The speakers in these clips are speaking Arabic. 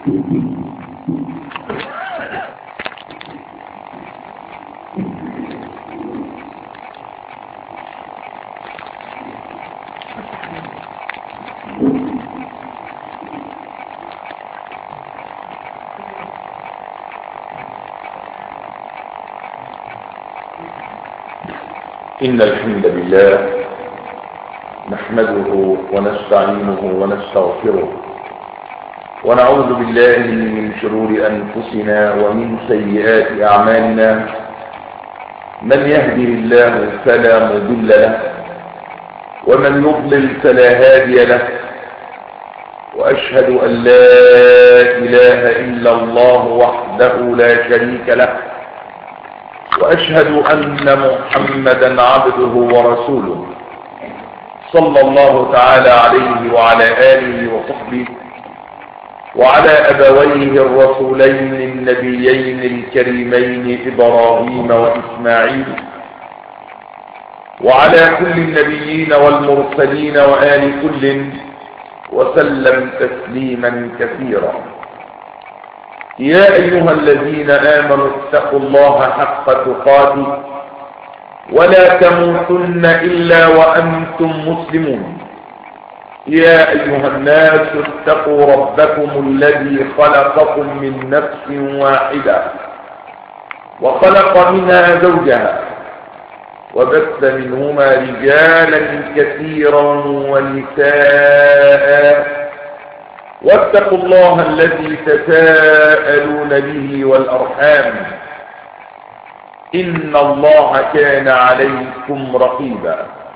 إن الحمد لله نحمده ونستعينه ونستغفره ونعوذ بالله من شرور أنفسنا ومن سيئات أعمالنا. من يهده الله فلا مضل له ومن يضلل فلا هادي له، وأشهد أن لا إله إلا الله وحده لا شريك له، وأشهد أن محمدا عبده ورسوله صلى الله تعالى عليه وعلى آله وصحبه وعلى أبويه الرسولين النبيين الكريمين إبراهيم وإسماعيل، وعلى كل النبيين والمرسلين وآل كل وسلم تسليما كثيرا. يا أيها الذين آمنوا اتقوا الله حق تقاته ولا تموتن إلا وأنتم مسلمون. يا أيها الناس اتقوا ربكم الذي خلقكم من نفس واحدة وخلق منها زوجها وبث منهما رجالا كثيرا ونساء، واتقوا الله الذي تساءلون به والأرحام إن الله كان عليكم رقيبا.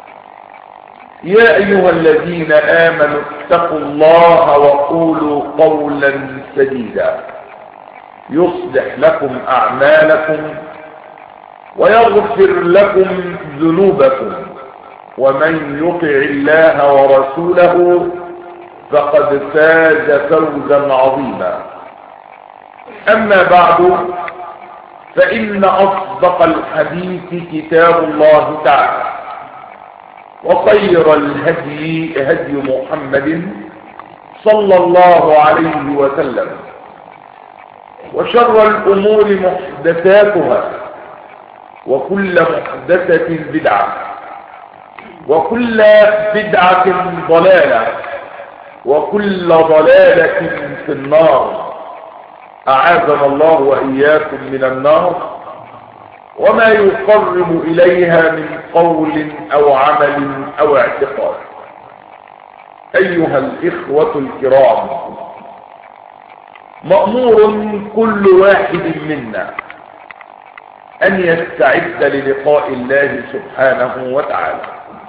يا أيها الذين آمنوا اتقوا الله وقولوا قولا سديدا يصلح لكم أعمالكم ويغفر لكم ذنوبكم، ومن يطع الله ورسوله فقد فاز فوزا عظيما. أما بعد، فإن أصدق الحديث كتاب الله تعالى، وخير الهدي هدي محمد صلى الله عليه وسلم، وشر الأمور محدثاتها، وكل محدثة بدعة، وكل بدعة ضلالة، وكل ضلالة في النار. أعاذنا الله وإياكم من النار وما يقرب إليها من قول أو عمل أو اعتقاد. أيها الإخوة الكرام، مأمور كل واحد منا أن يستعد للقاء الله سبحانه وتعالى،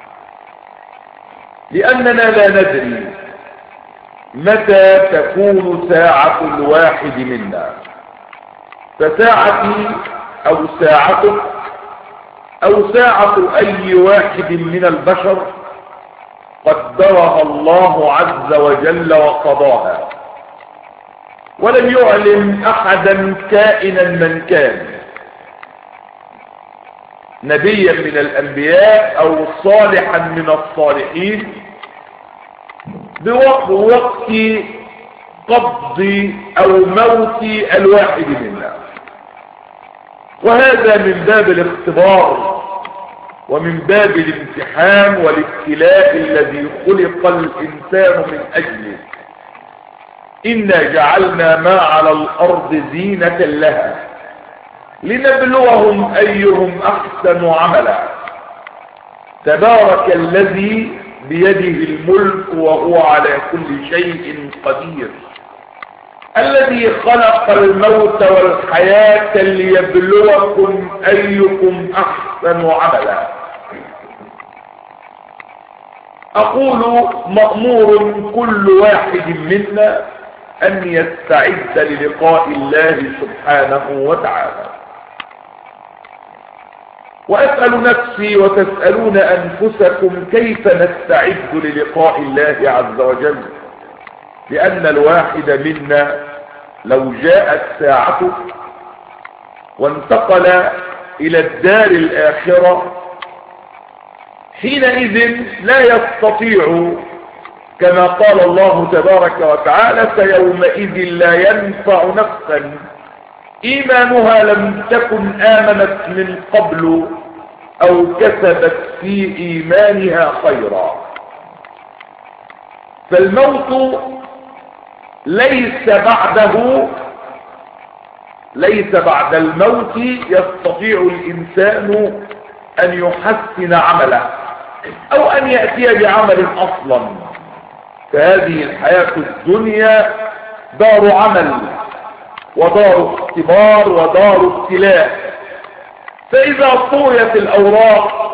لأننا لا ندري متى تكون ساعة الواحد منا، فساعتي أو ساعتك أو ساعة أي واحد من البشر قدرها الله عز وجل وقضاها، ولم يعلم أحدا كائنا من كان، نبيا من الأنبياء أو صالحا من الصالحين، بوقت قبض أو موت الواحد منا. وهذا من باب الاختبار ومن باب الامتحان والابتلاء الذي خلق الإنسان من أجله. إنا جعلنا ما على الأرض زينة لها لنبلوهم أيهم أحسن عملا. تبارك الذي بيده الملك وهو على كل شيء قدير، الذي خلق الموت والحياة ليبلوكم أيكم أحسن عملا. أقول مأمور كل واحد منا أن يستعد للقاء الله سبحانه وتعالى. وأسأل نفسي وتسألون أنفسكم كيف نستعد للقاء الله عز وجل، لأن الواحد منا لو جاءت ساعته وانتقل إلى الدار الآخرة حينئذ لا يستطيع كما قال الله تبارك وتعالى: فيومئذ لا ينفع نفسا إيمانها لم تكن آمنت من قبل أو كسبت في إيمانها خيرا. فالموت ليس بعد الموت يستطيع الإنسان أن يحسن عمله أو أن يأتي بعمل أصلا. فهذه الحياة الدنيا دار عمل ودار اختبار ودار ابتلاء. فإذا طويت الأوراق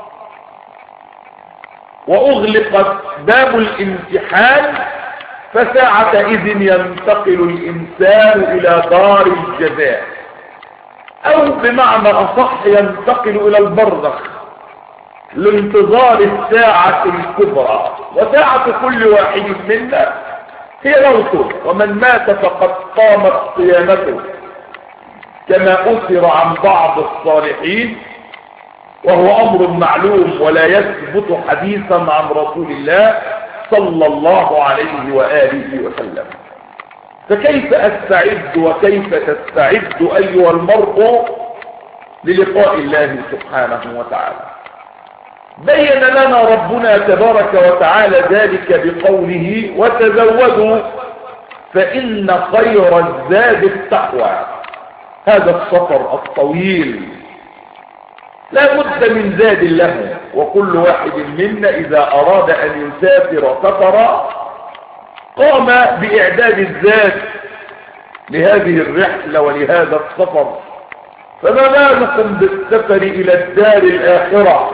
وأغلقت باب الامتحان فساعتئذ ينتقل الإنسان إلى دار الجزاء، أو بمعنى أصح ينتقل إلى البرزخ لانتظار الساعة الكبرى. وساعة كل واحد منا هي موته، ومن مات فقد قامت قيامته، كما أثر عن بعض الصالحين، وهو أمر معلوم ولا يثبت حديثا عن رسول الله صلى الله عليه وآله وسلم. فكيف أستعد وكيف تستعد أيها المرء للقاء الله سبحانه وتعالى؟ بين لنا ربنا تبارك وتعالى ذلك بقوله: وتزودوا فإن خير الزاد التقوى. هذا السفر الطويل لا بد من زاد له، وكل واحد منا إذا أراد أن يسافر سفرا قام بإعداد الزاد لهذه الرحلة ولهذا السفر. فما بالكم بالسفر إلى الدار الآخرة؟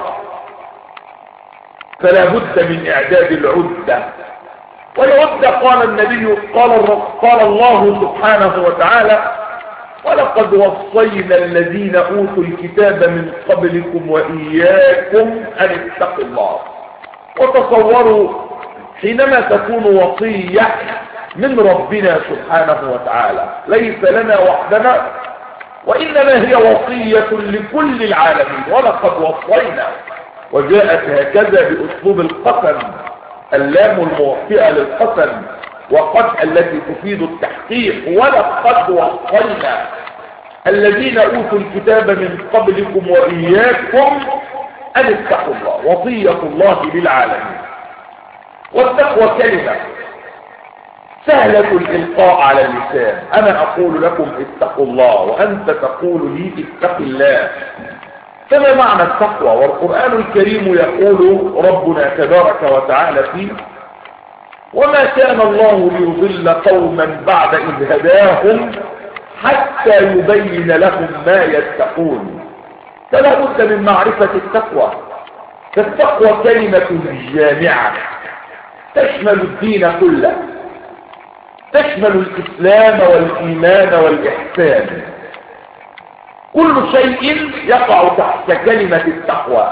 فلا بد من إعداد العدة. والعدة قال النبي قال الله سبحانه وتعالى: ولقد وصينا الذين أوتوا الكتاب من قبلكم وإياكم أن اتقوا الله. وتصوروا حينما تكون وصية من ربنا سبحانه وتعالى ليس لنا وحدنا، وإنما هي وصية لكل العالمين. ولقد وصينا، وجاءت هكذا بأسلوب القسم، اللام الموطئة للقسم، وقد التي تفيد التحقيق. ولقد وصينا الذين أوتوا الكتاب من قبلكم وإياكم أن اتقوا الله. وصية الله للعالمين. والتقوى كلمة سهلة الإلقاء على اللسان. أنا أقول لكم اتقوا الله، وأنت تقول لي اتق الله. فما معنى التقوى؟ والقرآن الكريم يقول ربنا تبارك وتعالى فيه: وما كان الله ليضل قوما بعد إذ هداهم حتى يبين لهم ما يتقون. فلا بد من معرفة التقوى. فالتقوى كلمة جامعة تشمل الدين كله، تشمل الإسلام والإيمان والإحسان. كل شيء يقع تحت كلمة التقوى.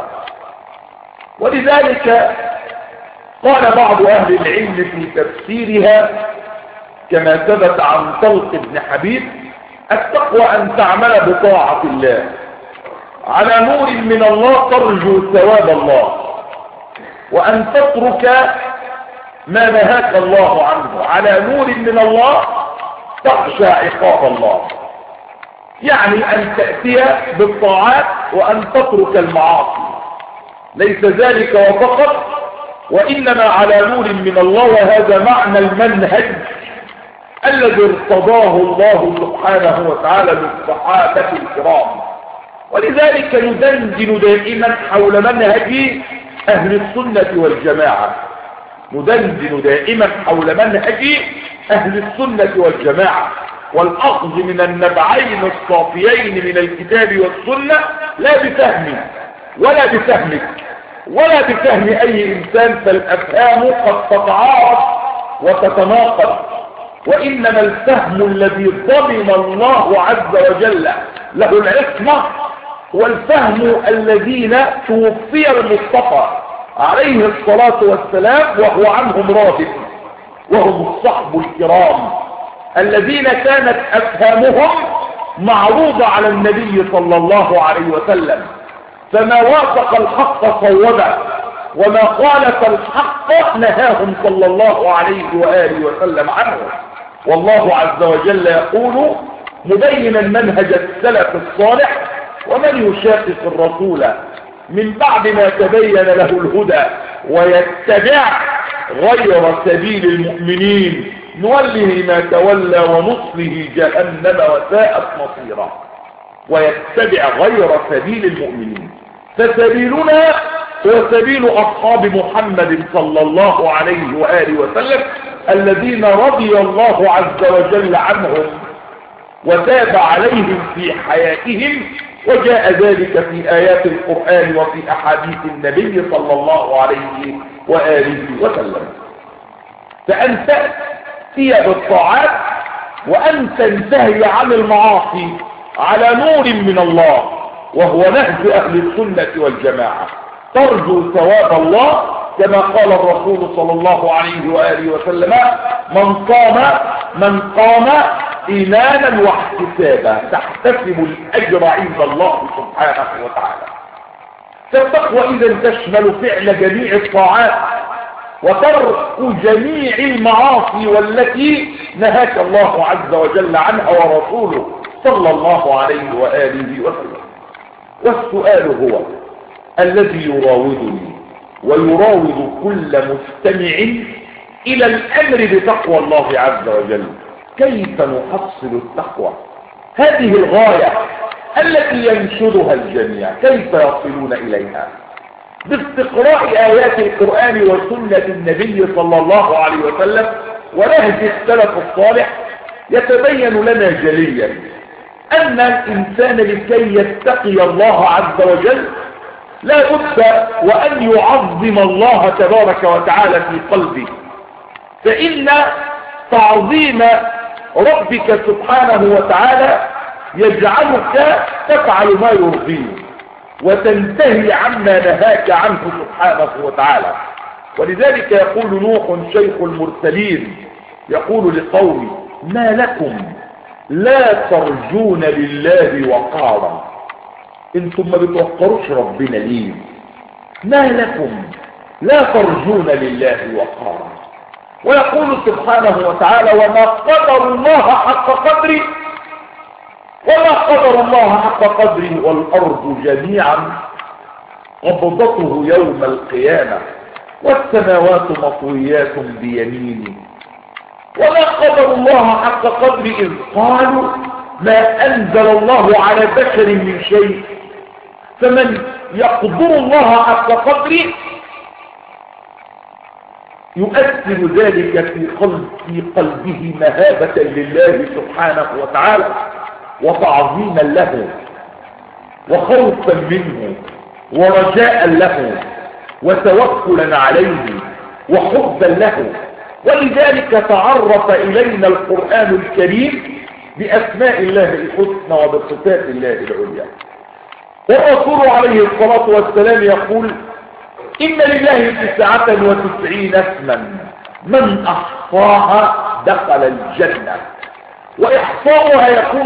ولذلك قال بعض أهل العلم في تفسيرها كما ثبت عن طلق بن حبيب: التقوى أن تعمل بطاعة الله على نور من الله ترجو ثواب الله، وأن تترك ما نهاك الله عنه على نور من الله تخشى عقاب الله. يعني أن تأتي بالطاعات وأن تترك المعاصي. ليس ذلك وفقط، وإنما على نور من الله. وهذا معنى المنهج الذي ارتضاه الله سبحانه وتعالى للصحابة الكرام. ولذلك ندندن دائما حول منهج أهل السنة والجماعة. ندندن دائما حول منهج أهل السنة والجماعة، والأخذ من النبعين الصافيين من الكتاب والسنة، لا بفهم ولا بفهمك ولا بفهم أي إنسان، فالأفهام قد تتعارض وتتناقض. وإنما الفهم الذي ضمن الله عز وجل له العصمة هو الفهم الذين توفي المصطفى عليه الصلاة والسلام وهو عنهم راضٍ، وهم الصحب الكرام الذين كانت أفهامهم معروضة على النبي صلى الله عليه وسلم، فما وافق الحق صوبه، وما خالف الحق نهاهم صلى الله عليه وآله وسلم عنه. والله عز وجل يقول مبينا منهج السلف الصالح: ومن يشاقق الرسول من بعد ما تبين له الهدى ويتبع غير سبيل المؤمنين نوله ما تولى ونصله جهنم وساءت مصيرا. ويتبع غير سبيل المؤمنين، فسبيلنا هو سبيل أصحاب محمد صلى الله عليه وآله وسلم الذين رضي الله عز وجل عنهم وتاب عليهم في حياتهم، وجاء ذلك في آيات القرآن وفي أحاديث النبي صلى الله عليه وآله وسلم. فأن تأتي بالطاعات وأن تنتهي عن المعاصي على نور من الله، وهو نهج أهل السنة والجماعة، ترجو ثواب الله كما قال الرسول صلى الله عليه وآله وسلم: من قام إيمانا واحتسابا تحتسب الأجر عند الله سبحانه وتعالى. فالتقوى إذا تشمل فعل جميع الطاعات وترك جميع المعاصي والتي نهاك الله عز وجل عنها ورسوله صلى الله عليه وآله وسلم. والسؤال هو الذي يراودني ويراود كل مستمع إلى الأمر بتقوى الله عز وجل: كيف نحصل التقوى؟ هذه الغاية التي ينشدها الجميع، كيف يصلون إليها؟ باستقراء آيات القرآن وسنة النبي صلى الله عليه وسلم ونهج السلف الصالح يتبين لنا جليا أن الإنسان لكي يتقي الله عز وجل لا بد وأن يعظم الله تبارك وتعالى في قلبه، فإن تعظيم ربك سبحانه وتعالى يجعلك تفعل ما يرضيه وتنتهي عما نهاك عنه سبحانه وتعالى. ولذلك يقول نوح شيخ المرسلين يقول لقومه: ما لكم لا ترجون لله وقارا؟ انتم ما بتوقروش ربنا ليه؟ ما لكم لا ترجون لله وقارا؟ ويقول سبحانه وتعالى: وما قدر الله حق قدره والأرض جميعا قبضته يوم القيامة والسماوات مطويات بيمينه. وما قدر الله حق قدره إذ قالوا ما أنزل الله على بشر من شيء. فمن يقدر الله حق قدره يؤثر ذلك في قلبه مهابة لله سبحانه وتعالى وتعظيما له وخوفا منه ورجاء له وتوكلا عليه وحبا له. ولذلك تعرف إلينا القرآن الكريم بأسماء الله الحسنى وبصفات الله العليا. والرسول عليه الصلاة والسلام يقول: إن لله 99 اسما من أحصاها دخل الجنة. وإحصاؤها يكون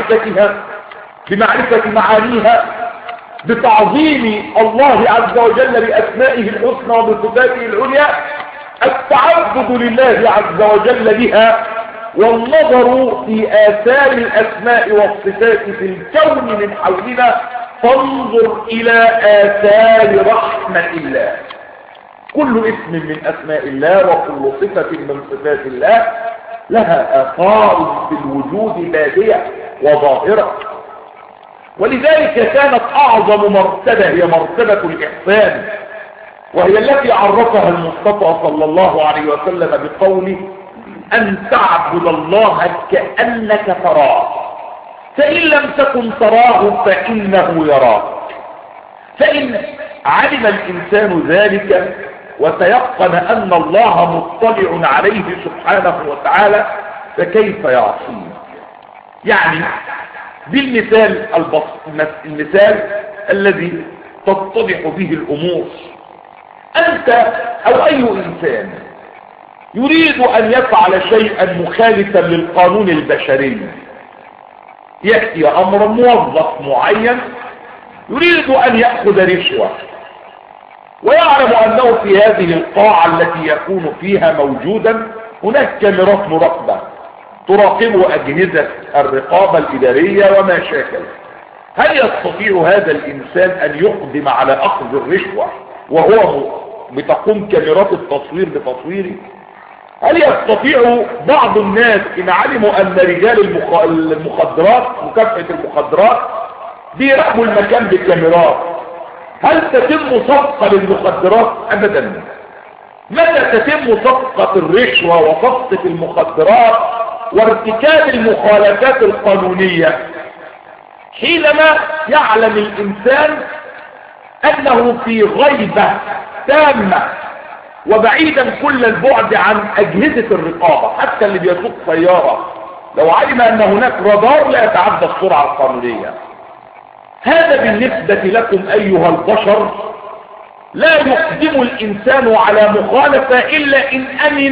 بمعرفة معانيها، بتعظيم الله عز وجل بأسمائه الحسنى وبصفاته العليا، التعبد لله عز وجل بها، والنظر في آثار الأسماء والصفات في الكون من حولنا، فانظر إلى آثار رحمة الله. كل اسم من أسماء الله وكل صفة من صفات الله لها آثار في الوجود بادية وظاهرة. ولذلك كانت أعظم مرتبة هي مرتبة الإحسان، وهي التي عرفها المصطفى صلى الله عليه وسلم بقوله: أن تعبد الله كأنك تراه، فإن لم تكن تراه فإنه يراك. فإن علم الإنسان ذلك وتيقن أن الله مطلع عليه سبحانه وتعالى فكيف يعصيه؟ يعني بالمثال المثال الذي تتضح به الأمور: أنت أو أي إنسان يريد أن يفعل شيئا مخالفا للقانون البشري، يأتي أمر موظف معين يريد أن يأخذ رشوة، ويعلم أنه في هذه القاعة التي يكون فيها موجودا هناك كاميرات مراقبة تراقب أجهزة الرقابة الإدارية وما شاكل. هل يستطيع هذا الإنسان أن يقدم على أخذ الرشوة وهو بتقوم كاميرات التصوير بتصويره؟ هل يستطيع بعض الناس إن علموا أن رجال المخدرات مكافحة المخدرات بيراقبوا المكان بالكاميرات، هل تتم صفقة للمخدرات؟ أبدا. متى تتم صفقة الرشوة وصفقة المخدرات وارتكاب المخالفات القانونية؟ حينما يعلم الإنسان أنه في غيبة تامة وبعيدا كل البعد عن أجهزة الرقابة. حتى اللي بيسوق سيارة لو علم أن هناك رادار لا يتعدى السرعة القانونية. هذا بالنسبة لكم أيها البشر لا يقدم الإنسان على مخالفة إلا إن أمن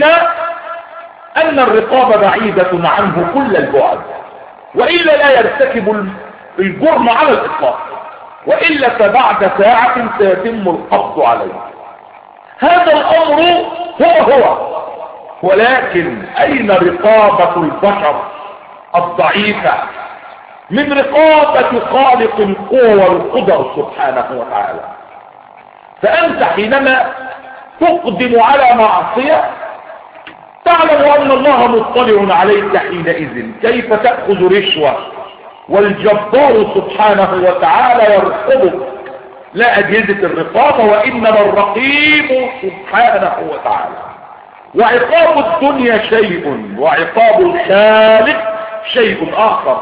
أن الرقابة بعيدة عنه كل البعد، وإلا لا يرتكب الجرم على الإطلاق، وإلا فبعد ساعة سيتم القبض عليه. هذا الأمر هو ولكن أين رقابة البشر الضعيفة من رقابة خالق القوى والقدر سبحانه وتعالى؟ فأنت حينما تقدم على معصية تعلم أن الله مطلع عليك حينئذ. كيف تأخذ رشوة والجبار سبحانه وتعالى يرقبك؟ لا أجهزة الرقابة وإنما الرقيب سبحانه وتعالى. وعقاب الدنيا شيء وعقاب الخالق شيء آخر،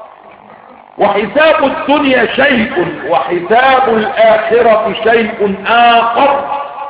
وحساب الدنيا شيء وحساب الآخرة شيء آخر.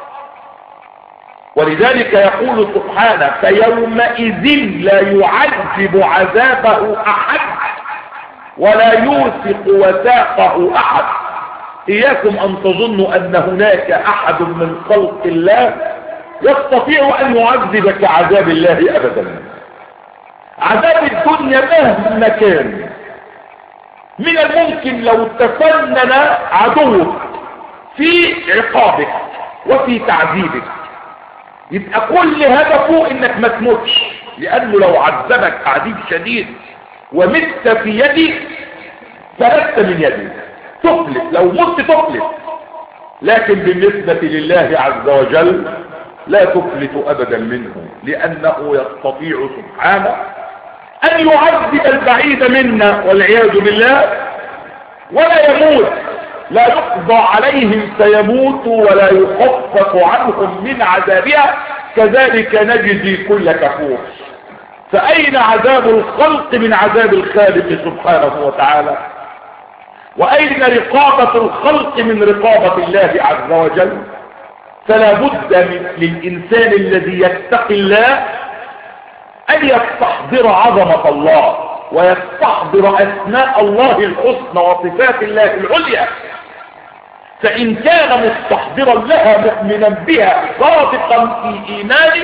ولذلك يقول سبحانه فيومئذ لا يعذب عذابه أحد ولا يوثق وثاقه أحد. إياكم أن تظنوا أن هناك أحد من خلق الله يستطيع أن يعذبك عذاب الله أبدا. عذاب الدنيا مهما كان من الممكن لو تفنن عدوك في عقابك وفي تعذيبك يبقى كل هدفه انك ما تموتش، لانه لو عذبك تعذيب شديد ومت في يدي فلست من يدي تفلت، لو مت تفلت. لكن بالنسبة لله عز وجل لا تفلت ابدا منه، لانه يستطيع سبحانه ان يعذب البعيد منا والعياذ بالله ولا يموت، لا يقضى عليهم فيموتوا ولا يخفف عنهم من عذابها، كذلك نجزي كل كفور. فأين عذاب الخلق من عذاب الخالق سبحانه وتعالى؟ وأين رقابة الخلق من رقابة الله عز وجل؟ فلا بد للإنسان الذي يتقي الله أن يستحضر عظمة الله ويستحضر أسماء الله الحسنى وصفات الله العليا. فإن كان مستحضرا لها مؤمنا بها صادقا في إيمانه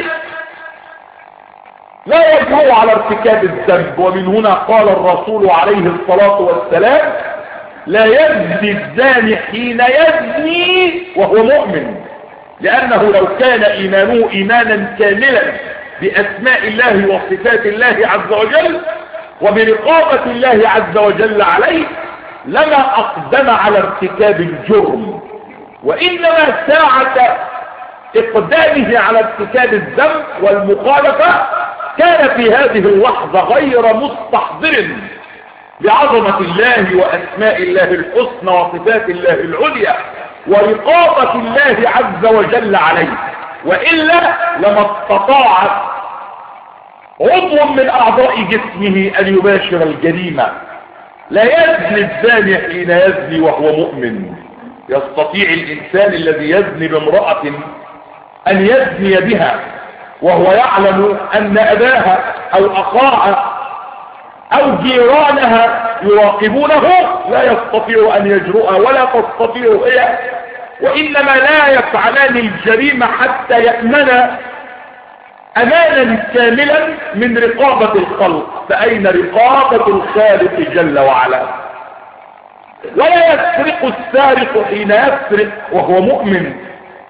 لا يجرؤ على ارتكاب الذنب. ومن هنا قال الرسول عليه الصلاة والسلام لا يزني الزاني حين يزني وهو مؤمن، لأنه لو كان إيمانه إيمانا كاملا بأسماء الله وصفات الله عز وجل وبرقابة الله عز وجل عليه لما أقدم على ارتكاب الجرم، وإنما ساعة إقدامه على ارتكاب الذنب والمخالفة كان في هذه اللحظة غير مستحضر بعظمة الله وأسماء الله الحسنى وصفات الله العليا ورقابة الله عز وجل عليه، وإلا لما استطاع عضو من أعضاء جسمه أن يباشر الجريمة. لا يزني الزاني حين يزني وهو مؤمن. يستطيع الإنسان الذي يزني بامرأة أن يزني بها وهو يعلم أن أباها أو أخاها أو جيرانها يراقبونه، لا يستطيع أن يجرؤها ولا تستطيع هي، وإنما لا يفعلان الجريمة حتى يأمن أمانا كاملا من رقابة الخلق. فأين رقابة الخالق جل وعلا؟ ولا يسرق السارق حين يسرق وهو مؤمن،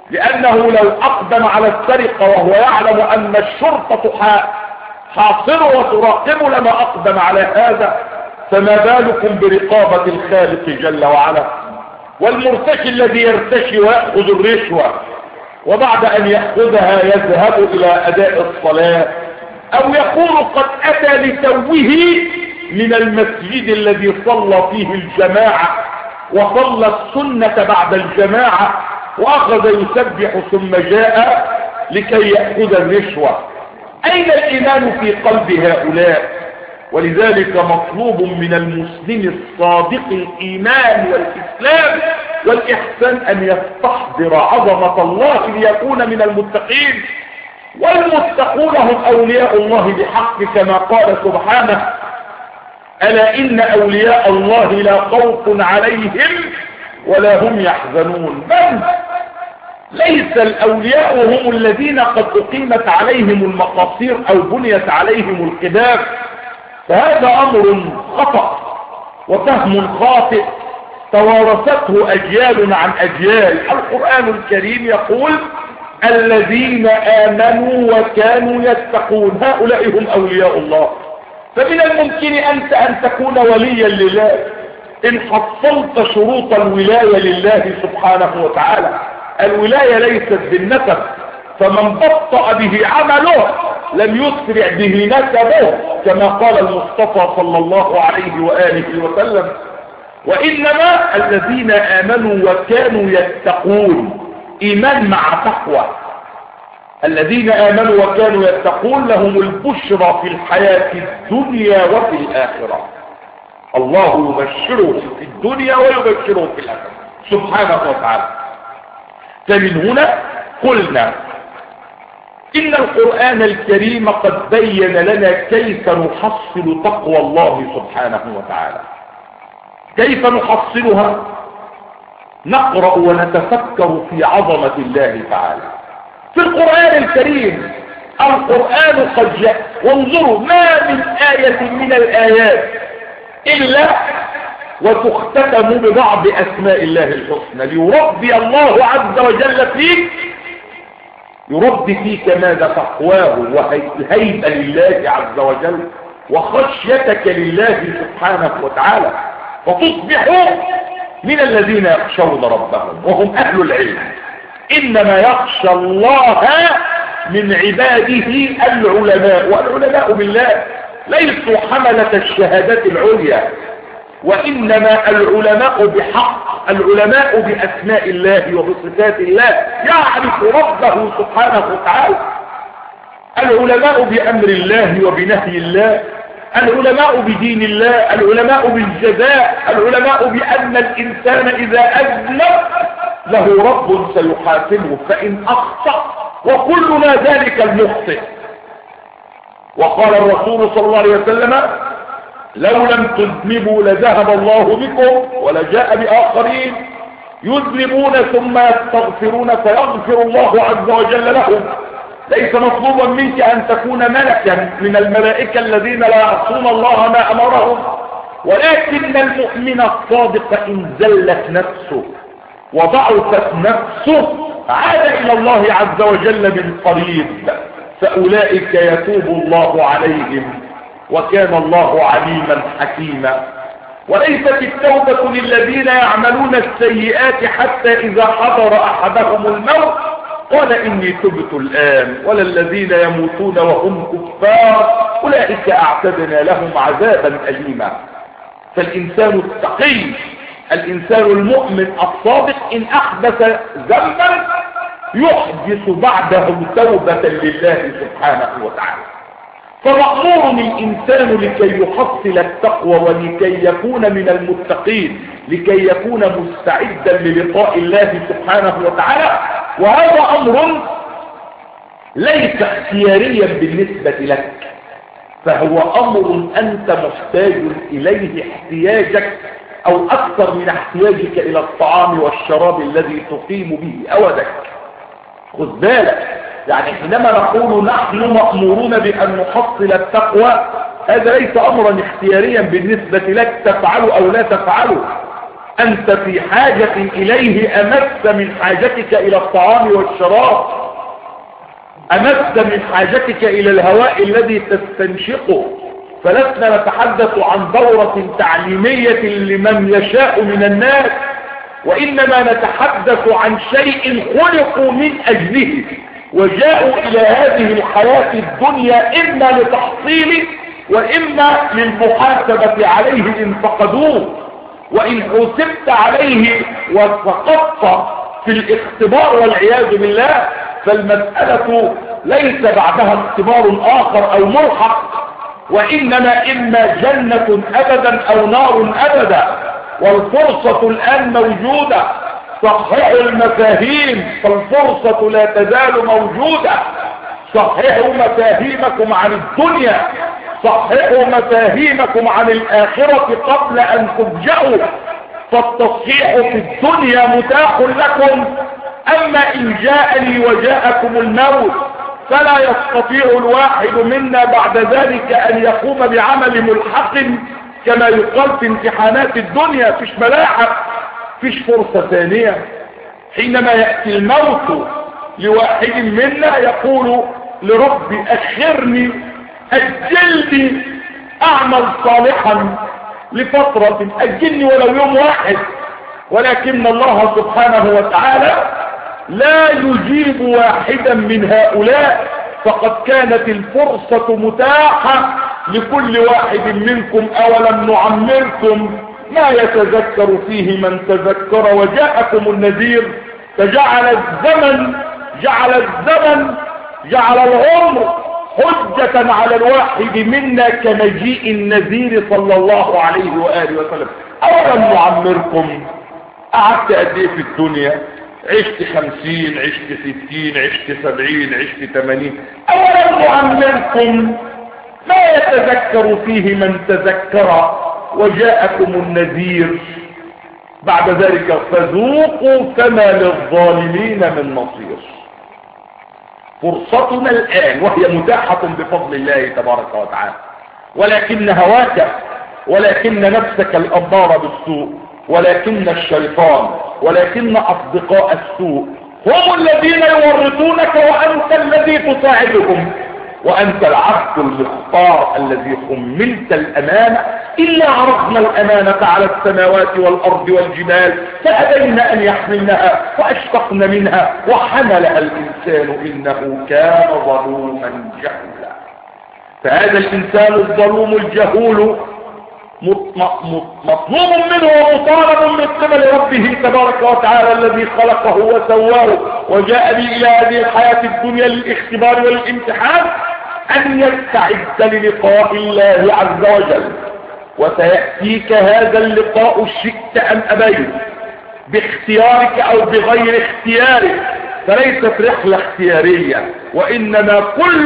لأنه لو أقدم على السرقة وهو يعلم أن الشرطة حاصره وتراقبه لما أقدم على هذا، فما بالكم برقابة الخالق جل وعلا. والمرتشي الذي يرتشي ويأخذ الرشوة وبعد أن يأخذها يذهب إلى أداء الصلاة، أو يقول قد أتى لتوه من المسجد الذي صلى فيه الجماعة وصلى السنة بعد الجماعة وأخذ يسبح ثم جاء لكي يأخذ الرشوة. أين الإيمان في قلب هؤلاء؟ ولذلك مطلوب من المسلم الصادق الإيمان والإسلام والإحسان أن يستحضر عظمة الله ليكون من المتقين. والمتقون هم أولياء الله بحق كما قال سبحانه: ألا إن أولياء الله لا خوف عليهم ولا هم يحزنون. من ليس الأولياء هم الذين قد أقيمت عليهم المقاصير أو بنيت عليهم القباب، فهذا أمر خطأ وفهم خاطئ توارثته أجيال عن أجيال. القرآن الكريم يقول: الذين آمنوا وكانوا يتقون، هؤلاء هم أولياء الله. فمن الممكن أنت أن تكون وليا لله إن حصلت شروط الولاية لله سبحانه وتعالى. الولاية ليست بالنسب، فمن بطأ به عمله لم يسرع به نسبه كما قال المصطفى صلى الله عليه وآله وسلم: وإنما الذين آمنوا وكانوا يتقون. إيمان مع تقوى. الذين آمنوا وكانوا يتقون لهم البشرى في الحياة الدنيا وفي الآخرة. الله يبشرهم في الدنيا ويبشرهم في الآخرة سبحانه وتعالى. فمن هنا قلنا إن القرآن الكريم قد بين لنا كيف نحصل تقوى الله سبحانه وتعالى. كيف نحصلها؟ نقرأ ونتفكر في عظمة الله تعالى في القرآن الكريم. القرآن قد جاء، وانظروا ما من آية من الآيات إلا وتختتم ببعض أسماء الله الحسنى ليربي الله عز وجل فيك، يربي فيك ماذا؟ تقواه والهيبة لله عز وجل وخشيتك لله سبحانه وتعالى، فتصبحوا من الذين يخشون ربهم وهم أهل العلم. إنما يخشى الله من عباده العلماء، والعلماء بالله ليسوا حملة الشهادات العليا، وإنما العلماء بحق، العلماء بأسماء الله وبصفات الله، يعرف ربه سبحانه وتعالى. العلماء بأمر الله وبنهي الله، العلماء بدين الله، العلماء بالجزاء، العلماء بأن الإنسان إذا أذنب له رب سيحاسبه فإن أخطأ، وكلنا ذلك المخطئ. وقال الرسول صلى الله عليه وسلم: لو لم تذنبوا لذهب الله بكم ولجاء بآخرين يذنبون ثم يستغفرون فيغفر الله عز وجل لهم. ليس مطلوبا منك أن تكون ملكا من الملائكة الذين لا يعصون الله ما أمرهم، ولكن المؤمن الصادق إن زلت نفسه وضعفت نفسه عاد إلى الله عز وجل من قريب، فأولئك يتوب الله عليهم وكان الله عليما حكيما. وليست التوبة للذين يعملون السيئات حتى إذا حضر أحدهم الموت قال إني تبت الآن، ولا الذين يموتون وهم كفار أولئك أعتدنا لهم عذابا أليما. فالإنسان التقي، الإنسان المؤمن الصادق إن أحدث ذنبا يحدث بعده توبة لله سبحانه وتعالى. فمأمور الإنسان لكي يحصل التقوى ولكي يكون من المتقين، لكي يكون مستعدا للقاء الله سبحانه وتعالى. وهذا أمر ليس اختياريا بالنسبة لك، فهو أمر أنت محتاج إليه احتياجك أو أكثر من احتياجك إلى الطعام والشراب الذي تقيم به أودك. خذ بالك، يعني حينما نقول نحن مأمورون بأن نحصل التقوى هذا ليس أمرا اختياريا بالنسبة لك تفعله أو لا تفعله، أنت في حاجة إليه أمس من حاجتك إلى الطعام والشراب، أمس من حاجتك إلى الهواء الذي تستنشقه. فلسنا نتحدث عن دورة تعليمية لمن يشاء من الناس، وإنما نتحدث عن شيء خلقوا من أجله وجاءوا إلى هذه الحياة الدنيا إما لتحصيله وإما للمحاسبة عليه إن فقدوه. وإن حسبت عليه وسقطت في الاختبار والعياذ بالله فالمسألة ليس بعدها اختبار آخر أو ملحق، وإنما إما جنة أبدا أو نار أبدا. والفرصة الآن موجودة، صححوا المفاهيم فالفرصة لا تزال موجودة. صححوا مفاهيمكم عن الدنيا، صححوا مفاهيمكم عن الآخرة قبل أن تفجأوا، فالتصحيح في الدنيا متاح لكم. أما إن جاءني وجاءكم الموت فلا يستطيع الواحد منا بعد ذلك أن يقوم بعمل ملحق كما يقال في امتحانات الدنيا. فيش ملاحق، فيش فرصة ثانية. حينما يأتي الموت لواحد منا يقول لربي أخرني، أجلني أعمل صالحا لفترة، أجلني ولو يوم واحد. ولكن الله سبحانه وتعالى لا يجيب واحدا من هؤلاء، فقد كانت الفرصة متاحة لكل واحد منكم. أولم نعمركم ما يتذكر فيه من تذكر وجاءكم النذير. فجعل جعل العمر حجة على الواحد منا كمجيء النذير صلى الله عليه وآله وسلم. أولم نعمركم، قعدت قد ايه في الدنيا؟ عشت 50، عشت 60، عشت 70، عشت 80. أولم نعمركم ما يتذكر فيه من تذكر وجاءكم النذير. بعد ذلك فذوقوا فما للظالمين من نصير. فرصتنا الآن وهي متاحة بفضل الله تبارك وتعالى، ولكن هواك، ولكن نفسك الأمارة بالسوء، ولكن الشيطان، ولكن أصدقاء السوء هم الذين يورطونك وأنت الذي تساعدهم، وأنت العبد المختار الذي حملت الأمانة. إلا عرضنا الأمانة على السماوات والأرض والجبال فأبين أن يحملنها وأشفقن منها وحملها الإنسان إنه كان ظلوما جهولا. فهذا الإنسان الظلوم الجهول مطلوب منه ومطالب من قبل ربه تبارك وتعالى الذي خلقه وسواه وجاء به إلى هذه الحياة الدنيا للاختبار والامتحان أن يستعد للقاء الله عز وجل. وسيأتيك هذا اللقاء شئت أم أبيت، باختيارك أو بغير اختيارك، فليست رحلة اختيارية، وإنما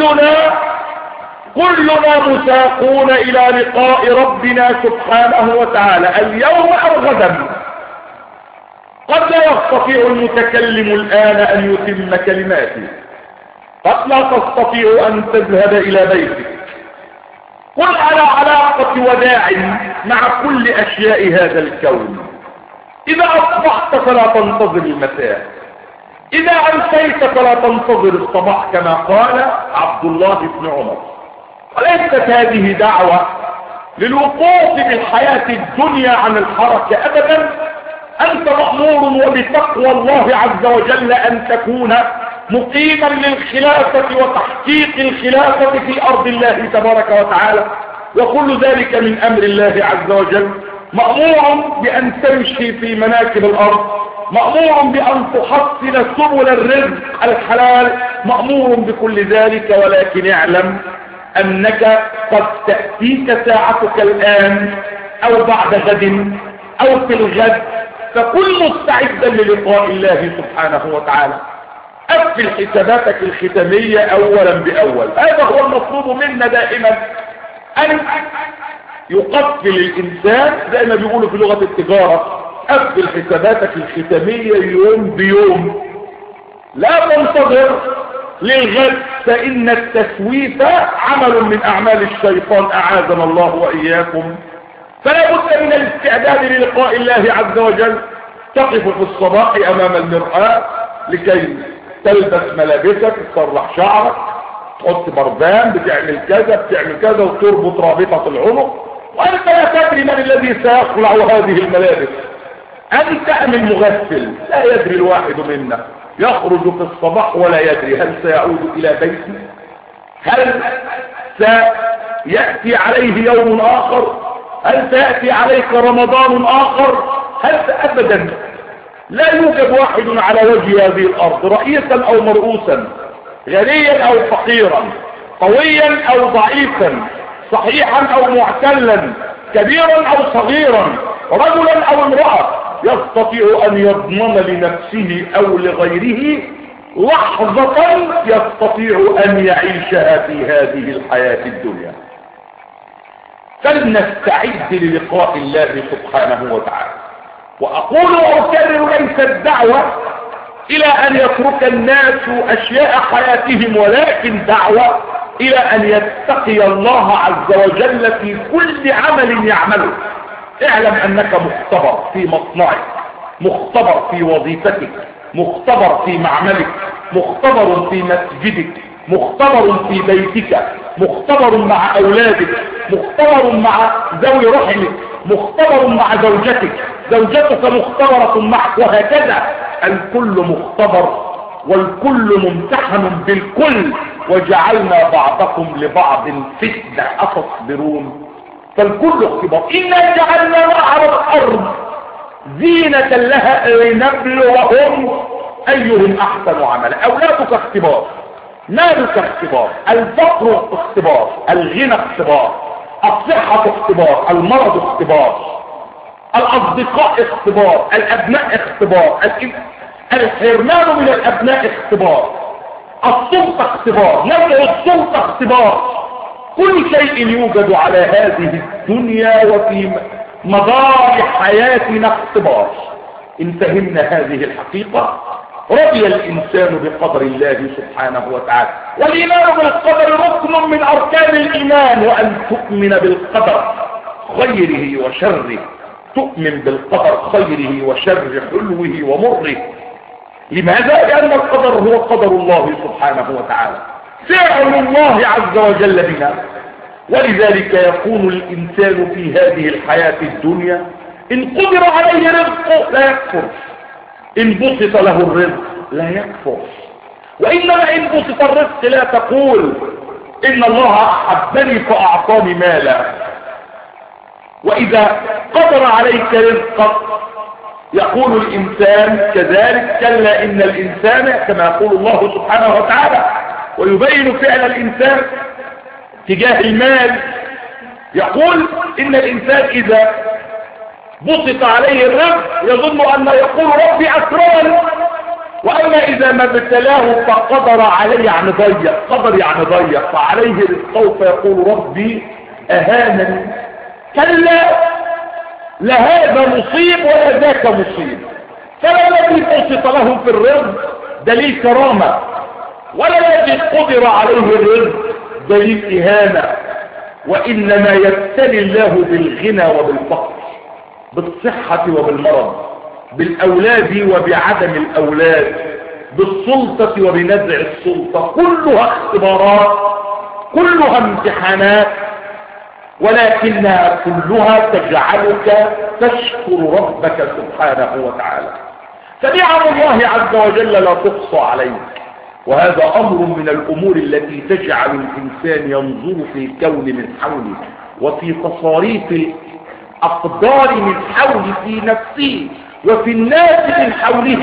كلنا مساقون إلى لقاء ربنا سبحانه وتعالى اليوم أو غدا. قد لا يستطيع المتكلم الآن أن يتم كلماته، قد لا تستطيع أن تذهب إلى بيتك. قل على علاقة وداع مع كل أشياء هذا الكون. إذا أصبحت فلا تنتظر المساء، إذا أمسيت فلا تنتظر الصباح كما قال عبد الله بن عمر. وليست هذه دعوة للوقوف بالحياة الدنيا عن الحركة أبدا. أنت مأمور وبتقوى الله عز وجل أن تكون مقيما للخلافة وتحقيق الخلافة في أرض الله تبارك وتعالى، وكل ذلك من أمر الله عز وجل. مأمور بأن تمشي في مناكب الأرض، مأمور بأن تحصل سبل الرزق الحلال، مأمور بكل ذلك. ولكن اعلم أنك قد تأتيك ساعتك الآن أو بعد غد أو في الغد، فكن مستعدا للقاء الله سبحانه وتعالى. قفل حساباتك الختامية أولا بأول. هذا هو المطلوب منا دائما، أن يقفل الإنسان زي ما بيقولوا في لغة التجارة، قفل حساباتك الختامية يوم بيوم، لا تنتظر للغد، فإن التسويف عمل من أعمال الشيطان أعاذنا الله وإياكم. فلا بد من الاستعداد للقاء الله عز وجل. تقف في الصباح امام المرآة لكي تلبس ملابسك، تسرح شعرك، تحط بربان، بتعمل كذا وتربط رابطة العنق، وانت لا تدري من الذي سيخلع هذه الملابس. انت ام المغسل؟ لا يدري الواحد منا، يخرج في الصباح ولا يدري هل سيعود الى بيته، هل سيأتي عليه يوم اخر، هل سيأتي عليك رمضان اخر، ابدا لا يوجد واحد على وجه هذه الارض، رئيسا او مرؤوسا، غنيا او فقيرا، قويا او ضعيفا، صحيحا او معتلا، كبيرا او صغيرا، رجلا او امرأة، يستطيع ان يضمن لنفسه او لغيره لحظة يستطيع ان يعيشها في هذه الحياة الدنيا. فلنستعد للقاء الله سبحانه وتعالى. واقول واكرر، ليس الدعوة الى ان يترك الناس اشياء حياتهم، ولكن دعوة الى ان يتقي الله عز وجل في كل عمل يعمله. اعلم انك مختبر في مصنعك، مختبر في وظيفتك، مختبر في معملك، مختبر في مسجدك، مختبر في بيتك، مختبر مع اولادك، مختبر مع ذوي رحمك، مختبر مع زوجتك، زوجتك مختبرة معك، وهكذا الكل مختبر والكل ممتحن بالكل. وجعلنا بعضكم لبعض فتنة أتصبرون. فالكل اختبار. إنا جعلنا ما على الأرض زينة لها لنبلوهم أيهم أحسن عملا. أولادك اختبار، مالك اختبار، الفقر اختبار، الغنى اختبار، الصحة اختبار، المرض اختبار، الأصدقاء اختبار، الأبناء اختبار، الحرمان من الأبناء اختبار، السلطة اختبار، نزع السلطة اختبار. كل شيء يوجد على هذه الدنيا وفي مدار حياتنا اختبار. إن فهمنا هذه الحقيقة رضي الإنسان بقدر الله سبحانه وتعالى. والإيمان بالقدر ركن من أركان الإيمان، وأن تؤمن بالقدر خيره وشره، تؤمن بالقدر خيره وشره، حلوه ومره. لماذا؟ لأن القدر هو قدر الله سبحانه وتعالى، فعل الله عز وجل بنا. ولذلك يكون الإنسان في هذه الحياة الدنيا إن قدر عليه رزقه لا يكفر، إن بسط له الرزق لا يكفر. وإنما إن بسط الرزق لا تقول إن الله أحبني فأعطاني مالا. وإذا قدر عليك رزقك يقول الإنسان كذلك، كلا إن الإنسان، كما يقول الله سبحانه وتعالى ويبين فعل الإنسان تجاه المال، يقول إن الإنسان إذا بسط عليه الرزق يظن أن يقول ربي أكرمني، وأما إذا ما ابتلاه فقدر عليه يعني ضيق، قدر يعني ضيق، فعليه رزقه فيقول ربي أهانني. كلا، لا هذا مصيب ولا ذاك مصيب. فلا الذي بسط له في الرزق دليل كرامة، ولا الذي قدر عليه الرزق دليل إهانة. وإنما يبتلي الله بالغنى وبالفقر، بالصحة وبالمرض، بالأولاد وبعدم الأولاد، بالسلطة وبنزع السلطة. كلها اختبارات، كلها امتحانات، ولكنها كلها تجعلك تشكر ربك سبحانه وتعالى. فنعم الله عز وجل لا تقصى عليك. وهذا أمر من الأمور التي تجعل الإنسان ينظر في الكون من حوله وفي تصاريف الأقدار من حوله في نفسه وفي الناس من حوله،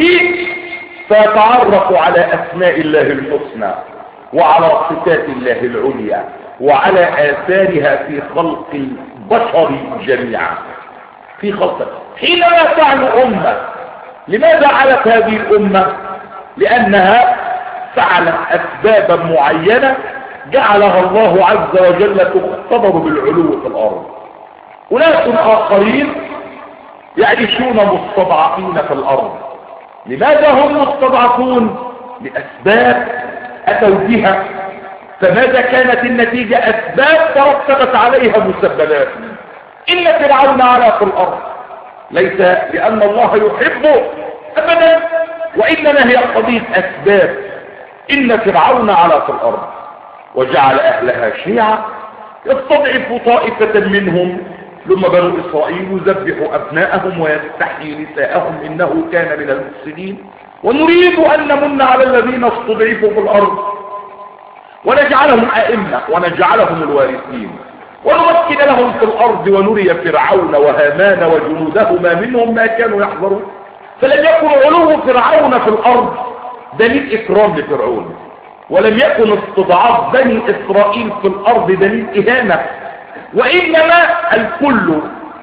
فيتعرف على أسماء الله الحسنى وعلى صفات الله العليا وعلى آثارها في خلق البشر جميعا. في خلق حينما تعلو أمة، لماذا علت هذه الأمة؟ لأنها فعلت أسبابا معينة جعلها الله عز وجل تختبر بالعلو في الأرض. أناس آخرين يعيشون مستضعفين في الأرض. لماذا هم مستضعفون؟ لأسباب أتوا بها. فماذا كانت النتيجة؟ أسباب ترتبت عليها مسببات. إن فرعون علا في الأرض، ليس لأن الله يحبه أبدا، وإنما هي قضية أسباب. إن فرعون علا في الأرض وجعل أهلها شيعا يستضعف طائفة منهم، ثم بنو إسرائيل يذبح أبناءهم ويستحيي نساءهم إنه كان من المفسدين، ونريد أن نمن على الذين استضعفوا في الأرض ونجعلهم أئمة ونجعلهم الوارثين ونمكن لهم في الأرض ونري فرعون وهامان وجنودهما منهم ما كانوا يحذرون. فلم يكن علو فرعون في الأرض دليل إكرام لفرعون، ولم يكن استضعاف بني إسرائيل في الأرض دليل إهانة، وإنما الكل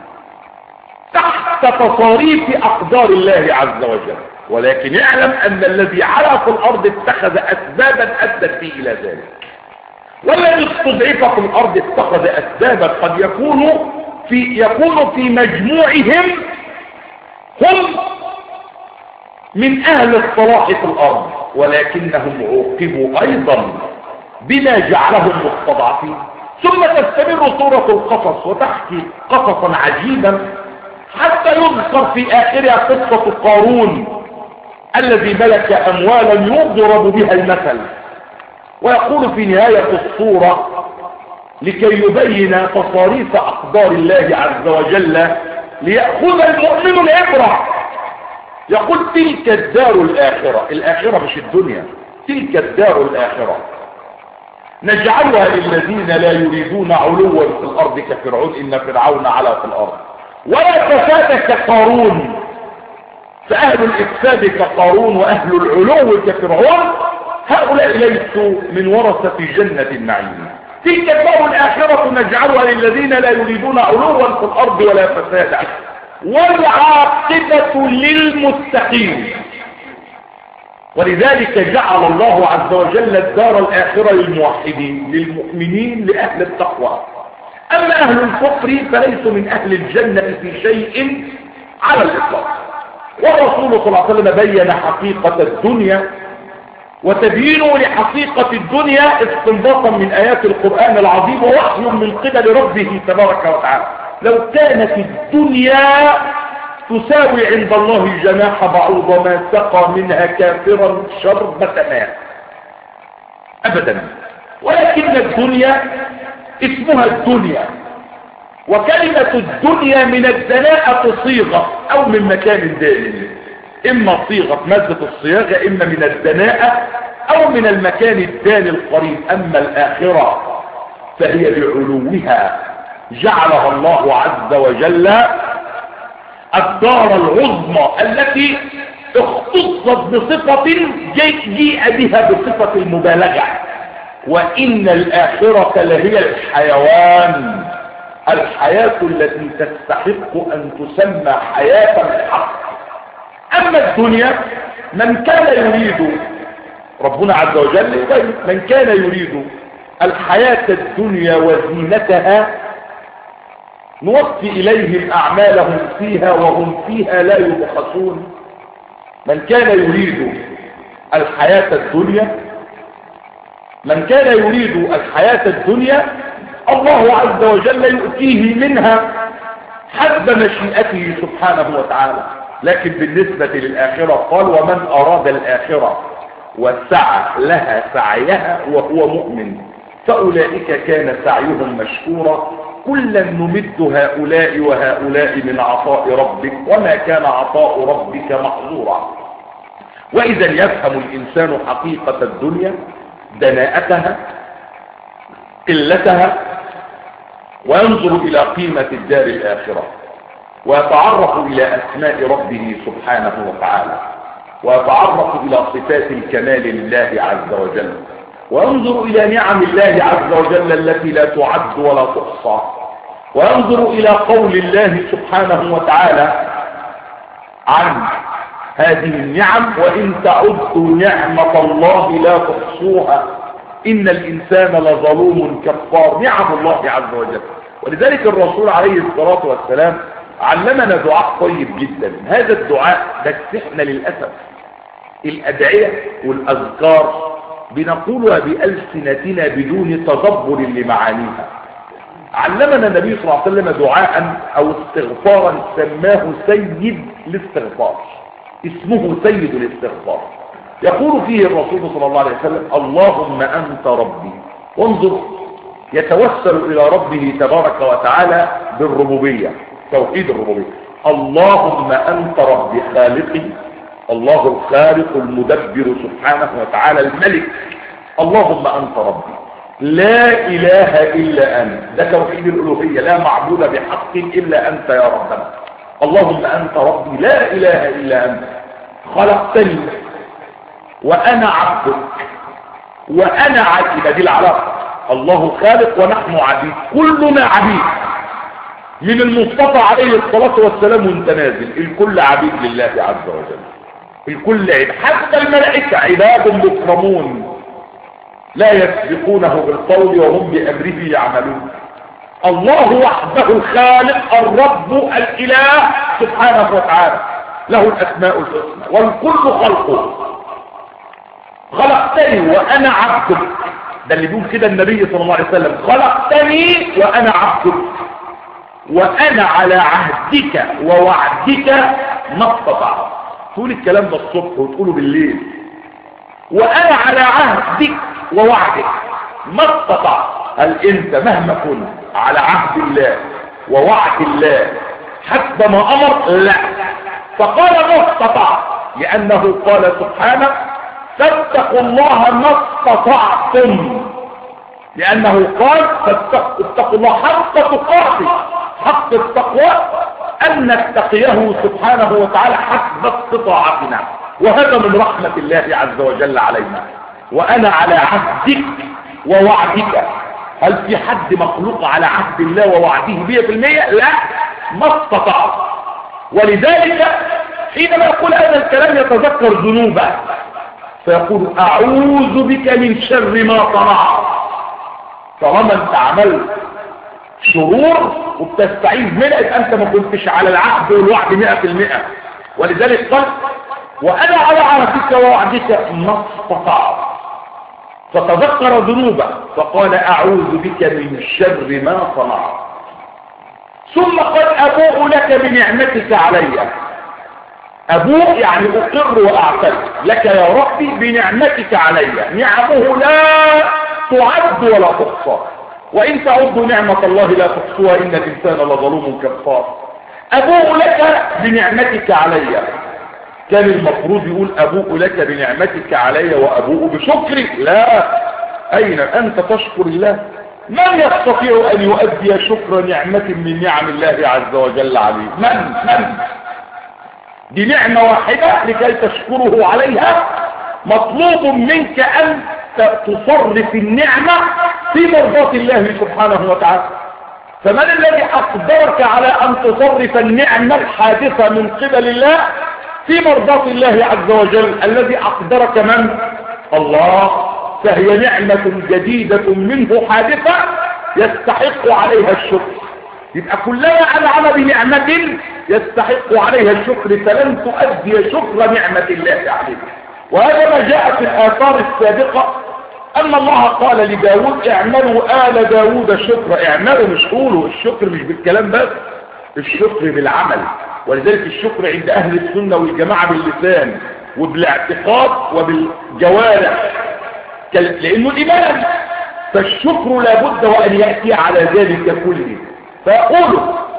تحت تصاريف أقدار الله عز وجل. ولكن اعلم أن الذي علا في الأرض اتخذ أسبابا أدت به إلى ذلك، والذي استضعف في الأرض اتخذ أسبابا قد يكون في مجموعهم هم من أهل الصلاح في الأرض، ولكنهم عوقبوا أيضا بما جعلهم مستضعفين. ثم تستمر سورة القصص وتحكي قصصا عجيبا حتى يذكر في آخرها قصة قارون الذي ملك أموالا يضرب بها المثل، ويقول في نهاية الصورة لكي يبين تصاريف أقدار الله عز وجل ليأخذ المؤمن العبرة، يقول تلك الدار الآخرة، الآخرة مش الدنيا، تلك الدار الآخرة نجعلها للذين لا يريدون علوا في الأرض كفرعون إن فرعون علا في الأرض ولا فساد كقارون. فأهل الإفساد كقارون وأهل العلو كفرعون هؤلاء ليسوا من ورثة جنة النعيم. تلك الدار الآخرة نجعلها للذين لا يريدون علوا في الأرض ولا فسادا والعاقبة للمتقين. ولذلك جعل الله عز وجل الدار الآخرة للموحدين للمؤمنين لأهل التقوى. أما أهل الكفر فليسوا من أهل الجنة في شيء على الإطلاق. والرسول صلى الله عليه وسلم بين حقيقة الدنيا، وتبيينه لحقيقة الدنيا استنباطا من آيات القرآن العظيم ووحي من قبل ربه تبارك وتعالى. لو كانت الدنيا تساوي عند الله جناح بعوضة ما سقى منها كافرا شربة ماء أبدا، ولكن الدنيا اسمها الدنيا، وكلمة الدنيا من الدناءة صيغة أو من مكان دائم، إما صيغة مادة الصياغة إما من الدناءة أو من المكان الداني القريب. أما الآخرة فهي بعلوها جعلها الله عز وجل الدار العظمى التي اختصت بصفة جيء بها بصفة المبالغة، وإن الآخرة لهي الحيوان، الحياة التي تستحق أن تسمى حياة الحق. أما الدنيا من كان يريد، ربنا عز وجل يقول من كان يريد الحياة الدنيا وزينتها نوفي إليهم أعمالهم فيها وهم فيها لا يبخسون. من كان يريد الحياة الدنيا، من كان يريد الحياة الدنيا الله عز وجل يؤتيه منها حسب مشيئته سبحانه وتعالى. لكن بالنسبة للآخرة قال ومن أراد الآخرة وسعى لها سعيها وهو مؤمن فأولئك كان سعيهم مشكورا كلا نمد هؤلاء وهؤلاء من عطاء ربك وما كان عطاء ربك محظورا. وإذا يفهم الإنسان حقيقة الدنيا دناءتها قلتها وينظر إلى قيمة الدار الآخرة ويتعرف إلى أسماء ربه سبحانه وتعالى ويتعرف إلى صفات الكمال لله عز وجل وينظر إلى نعم الله عز وجل التي لا تعد ولا تحصى وينظر إلى قول الله سبحانه وتعالى عن هذه النعم وإن تعدوا نعمة الله لا تحصوها إن الإنسان لظلوم كفار. نعم الله عز وجل. ولذلك الرسول عليه الصلاة والسلام علمنا دعاء طيب جدا. هذا الدعاء بس احنا للأسف الأدعية والأذكار بنقولها بألسنتنا بدون تدبر لمعانيها. علمنا النبي صلى الله عليه وسلم دعاء او استغفارا سماه سيد الاستغفار، اسمه سيد الاستغفار. يقول فيه الرسول صلى الله عليه وسلم: اللهم انت ربي. وانظر، يتوسل الى ربه تبارك وتعالى بالربوبية، توحيد الربوبية. اللهم انت ربي، خالقي، الله الخالق المدبر سبحانه وتعالى الملك. اللهم انت ربي لا اله الا انت، ده توحيد الالوهية، لا معبود بحق الا انت يا ربنا. اللهم انت ربي لا اله الا انت، خلقتني وانا عبدك وانا عبيد. دي العلاقة، الله خالق ونحن عبيد، كلنا عبيد. من المصطفى عليه الصلاة والسلام وانت نازل، الكل عبيد لله عز وجل، الكل عبيد، حتى الملائكة عباد مكرمون لا يسبقونه بالقول وهم بأمره يعملون. الله وحده الخالق الرب الإله سبحانه وتعالى، له الأسماء الحسنى والكل خلقه. خلقتني وأنا عبدك، ده اللي بيقول كده النبي صلى الله عليه وسلم: خلقتني وأنا عبدك وأنا على عهدك ووعدك ما استطعت. تقول الكلام ده الصبح وتقوله بالليل. وأنا على عهدك ووعدك ما استطعت. هل أنت مهما كنت على عهد الله ووعد الله حسب ما أمر؟ لا. فقال ما استطعت، لأنه قال سبحانه: فاتقوا الله ما استطعتم، لأنه قال: فاتقوا الله حق تقاته. حق التقوى أن نتقيه سبحانه وتعالى حسب استطاعتنا، وهذا من رحمة الله عز وجل علينا. وأنا على عهدك ووعدك. هل في حد مخلوق على عهد الله ووعده 100%؟ لا، ما استطاع. ولذلك حينما يقول هذا الكلام يتذكر ذنوبه، فيقول: أعوذ بك من شر ما صنعت. طالما انت عملت شرور وبتستعيذ منها، يبقى انت ما كنتش على العهد والوعد 100%. ولذلك قال: وأنا على عهدك ووعدك ما استطعت. فتذكر ذنوبه فقال: أعوذ بك من شر ما صنعت. ثم قال: أبوء لك بنعمتك علي. أبوء يعني أقر وأعترف لك يا ربي بنعمتك علي. نعمه لا تعد ولا تحصى، وإن تعدوا نعمة الله لا تحصوها إن الإنسان لظلوم كفار. أبوء لك بنعمتك علي. كان المفروض يقول: أبوء لك بنعمتك علي وأبوء بشكري. لا، أين أنت تشكر الله؟ من يستطيع أن يؤدي شكر نعمة من نعم الله عز وجل عليه؟ من؟ دي نعمة واحدة لكي تشكره عليها. مطلوب منك أن تصرف النعمة في مرضاة الله سبحانه وتعالى. فمن الذي أقدرك على أن تصرف النعمة الحادثة من قبل الله في مرضاة الله عز وجل؟ الذي أقدرك من؟ الله. فهي نعمة جديدة منه حادثة يستحق عليها الشكر. يبقى كلما أنعم بنعمة يستحق عليها الشكر، فلن تؤدي شكر نعمة الله عليك. وهذا ما جاء في الآثار السابقة أن الله قال لداود: اعملوا آل داود شكر. اعملوا، مش قولوا. الشكر مش بالكلام بس، الشكر بالعمل. ولذلك الشكر عند أهل السنة والجماعة باللسان وبالاعتقاد وبالجوارح، لأنه الإيمان. فالشكر لابد وأن يأتي على ذلك كله. فيقول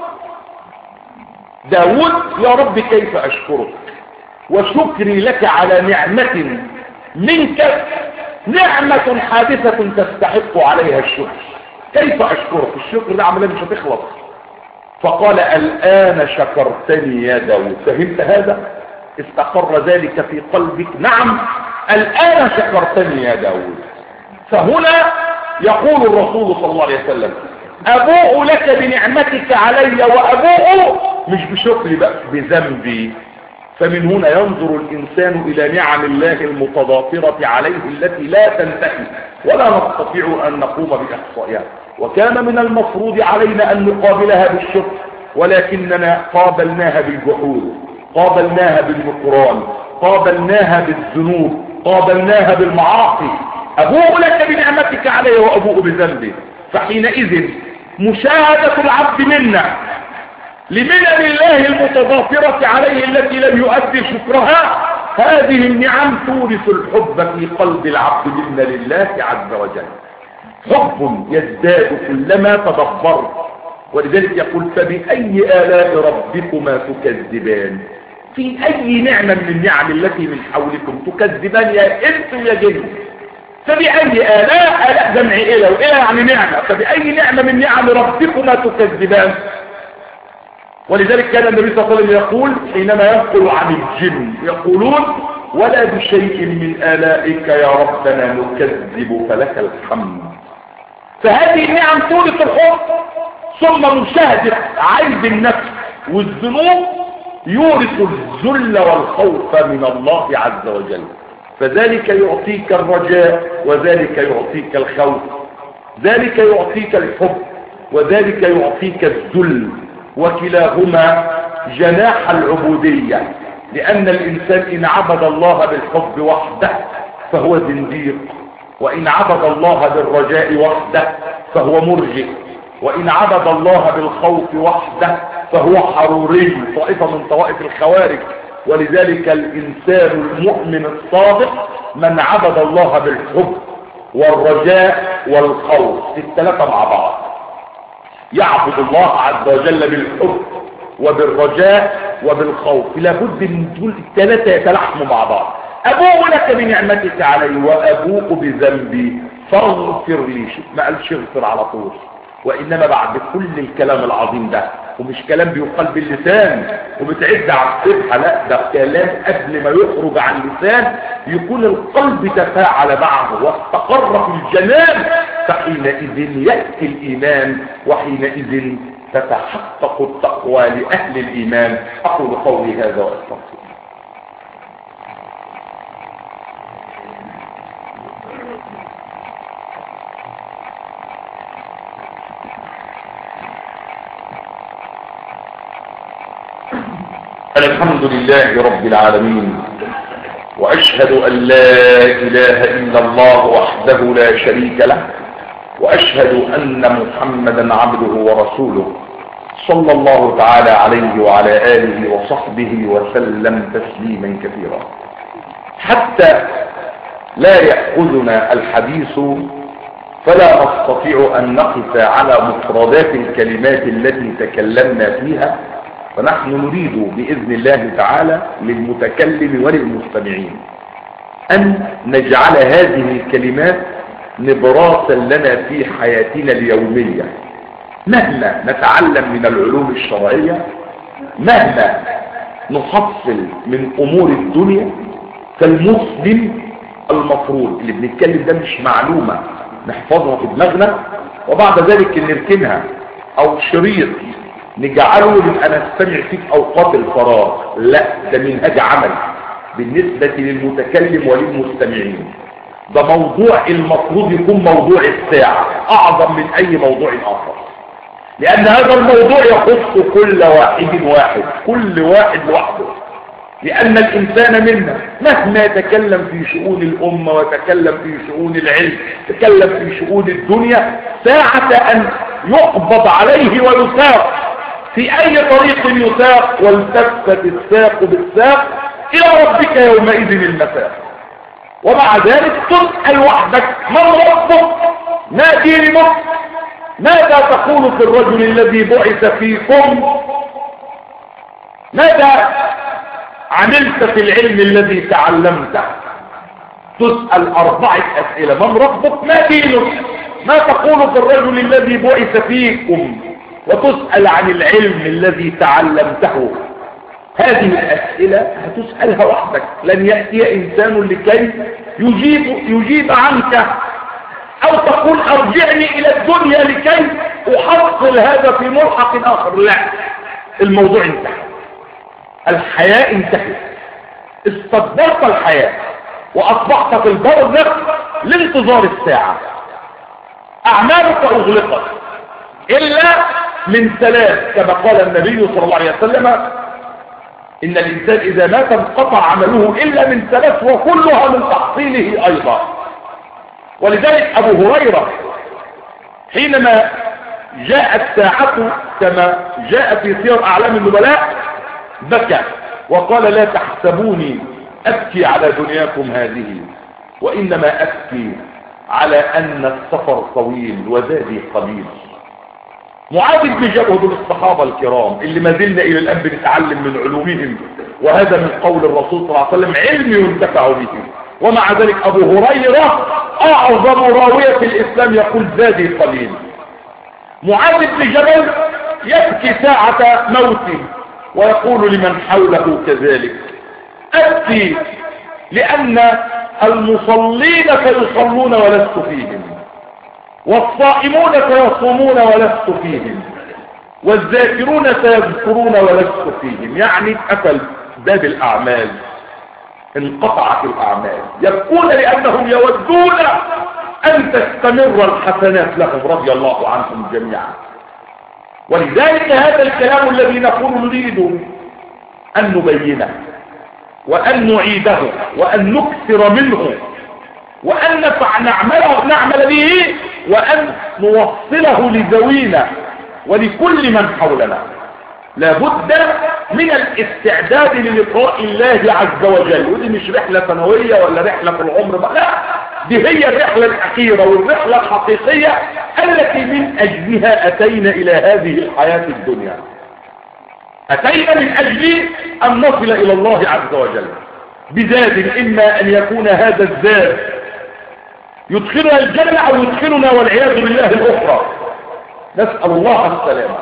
داود: يا رب كيف أشكرك وشكري لك على نعمة منك، نعمة حادثة تستحق عليها الشكر. كيف أشكرك؟ الشكر ده عملا مش هتخلص. فقال: الآن شكرتني يا داود. فهمت هذا؟ استقر ذلك في قلبك؟ نعم، الآن شكرتني يا داود. فهنا يقول الرسول صلى الله عليه وسلم: أبوء لك بنعمتك علي وأبوء مش بشكري بقى، بذنبي. فمن هنا ينظر الإنسان إلى نعم الله المتضافرة عليه التي لا تنتهي ولا نستطيع أن نقوم بإحصائها. وكان من المفروض علينا أن نقابلها بالشكر، ولكننا قابلناها بالجحود، قابلناها بالنكران، قابلناها بالذنوب، قابلناها بالمعاصي. أبوء لك بنعمتك علي وأبوء بذنبي. فحينئذ مشاهدة العبد منا لمنن الله المتضافرة عليه التي لم يؤدي شكرها، هذه النعم تورث الحب في قلب العبد منا لله عز وجل، حب يزداد كلما تدبر. ولذلك يقول فبأي آلاء ربكما تكذبان، في أي نعمة من النعم التي من حولكم تكذبان يا إنس يا جن. فبأي آلاء جمع إله، وإله يعني نعمة، فبأي نعمة من نعم ربكما تكذبان. ولذلك كان النبي صلى الله عليه وسلم يقول حينما ينقل عن الجن يقولون ولا بشيء من آلائك يا ربنا نكذب فلك الحمد. فهذه النعم تورث الحب، ثم مشاهدة عيب النفس والذنوب يورث الذل والخوف من الله عز وجل، فذلك يعطيك الرجاء وذلك يعطيك الخوف، ذلك يعطيك الحب وذلك يعطيك الذل، وكلاهما جناح العبودية. لأن الإنسان إن عبد الله بالحب وحده فهو زنديق، وإن عبد الله بالرجاء وحده فهو مرجئ، وإن عبد الله بالخوف وحده فهو حروري، طائفة من طوائف الخوارج. ولذلك الإنسان المؤمن الصادق من عبد الله بالحب والرجاء والخوف، الثلاثة مع بعض، يعبد الله عز وجل بالحب وبالرجاء وبالخوف، لابد من دول الثلاثة يتلاحموا مع بعض. أبوء لك بنعمتك علي وأبوء بذنبي فاغفر لي، ما قالش اغفر على طول، وإنما بعد كل الكلام العظيم ده، ومش كلام بيقال باللسان وبتعد على الصفحة، لا ده كلام قبل ما يخرج عن اللسان يكون القلب تفاعل معه واستقر في الجنان، فحينئذ يأتي الإيمان، وحينئذ تتحقق التقوى لأهل الإيمان. أقول قولي هذا وأستغفر. الحمد لله رب العالمين، وأشهد أن لا إله إلا الله وحده لا شريك له، وأشهد أن محمدا عبده ورسوله صلى الله تعالى عليه وعلى آله وصحبه وسلم تسليما كثيرا. حتى لا يأخذنا الحديث فلا نستطيع أن نقف على مفردات الكلمات التي تكلمنا فيها، فنحن نريد بإذن الله تعالى للمتكلم وللمستمعين أن نجعل هذه الكلمات نبراسا لنا في حياتنا اليومية، مهما نتعلم من العلوم الشرعية، مهما نحصل من أمور الدنيا، فالمسلم المفروض اللي بنتكلم ده مش معلومة نحفظها في دماغنا وبعد ذلك نركنها، أو شريط نجعله نبقى نستمع فيه في أوقات الفراغ، لا ده منهج عمل بالنسبة للمتكلم وللمستمعين. ده موضوع المفروض يكون موضوع الساعة أعظم من أي موضوع آخر، لأن هذا الموضوع يخص كل واحد كل واحد لوحده. لأن الإنسان منا مهما يتكلم في شؤون الأمة ويتكلم في شؤون العلم، يتكلم في شؤون الدنيا، ساعة أن يقبض عليه ويساق في أي طريق يساق، والتفت الساق بالساق إلى ربك يومئذ المساق. ومع ذلك تسأل وحدك من ربك؟ ما دينك؟ ماذا تقول في الرجل الذي بعث فيكم؟ ماذا عملت في العلم الذي تعلمته؟ تسأل 4 أسئلة: من ربك؟ ما دينك؟ ما تقول في الرجل الذي بعث فيكم؟ وتسأل عن العلم الذي تعلمته. هذه الأسئلة هتسألها وحدك، لن يأتي إنسان لكي يجيب عنك، أو تقول أرجعني إلى الدنيا لكي أحصل هذا في ملحق آخر. لا، الموضوع انتهى، الحياة انتهت، استدبرت الحياة وأصبحت في البرزخ لانتظار الساعة. أعمالك أغلقت إلا من 3، كما قال النبي صلى الله عليه وسلم: إن الإنسان إذا مات انقطع عمله إلا من 3، وكلها من تحصيله أيضا. ولذلك أبو هريرة حينما جاءت ساعته كما جاء في سير أعلام النبلاء بكى وقال لا تحسبوني أبكي على دنياكم هذه، وإنما أبكي على أن السفر طويل وزادي قليل. معاذ بن جبل دول الصحابة الكرام اللي ما زلنا إلى الآن بنتعلم من علومهم، وهذا من قول الرسول صلى الله عليه وسلم علم ينتفع به. ومع ذلك أبو هريرة أعظم راوية في الإسلام يقول زادي قليل. معاذ بن جبل يبكي ساعة موته ويقول لمن حوله كذلك أبكي لأن المصلين سيصلون ولست فيهم، والصائمون سيصومون ولست فيهم، والذاكرون سيذكرون ولست فيهم. يعني اتقفل باب الأعمال، انقطعت الأعمال. يبكون لأنهم يودون أن تستمر الحسنات لهم رضي الله عنهم جميعا. ولذلك هذا الكلام الذي نقول نريد أن نبينه وأن نعيده وأن نكثر منه وأن نعمل به وأن نوصله لذوينا ولكل من حولنا. لابد من الاستعداد للقاء الله عز وجل. ودي مش رحلة سنوية ولا رحلة في العمر، لا، دي هي الرحلة الأخيرة والرحلة الحقيقية التي من أجلها أتينا إلى هذه الحياة الدنيا. أتينا من أجل أن نصل إلى الله عز وجل بزاد، إما أن يكون هذا الزاد يدخلنا الجنة أو يدخلنا والعياذ بالله الأخرى. نسأل الله السلامة.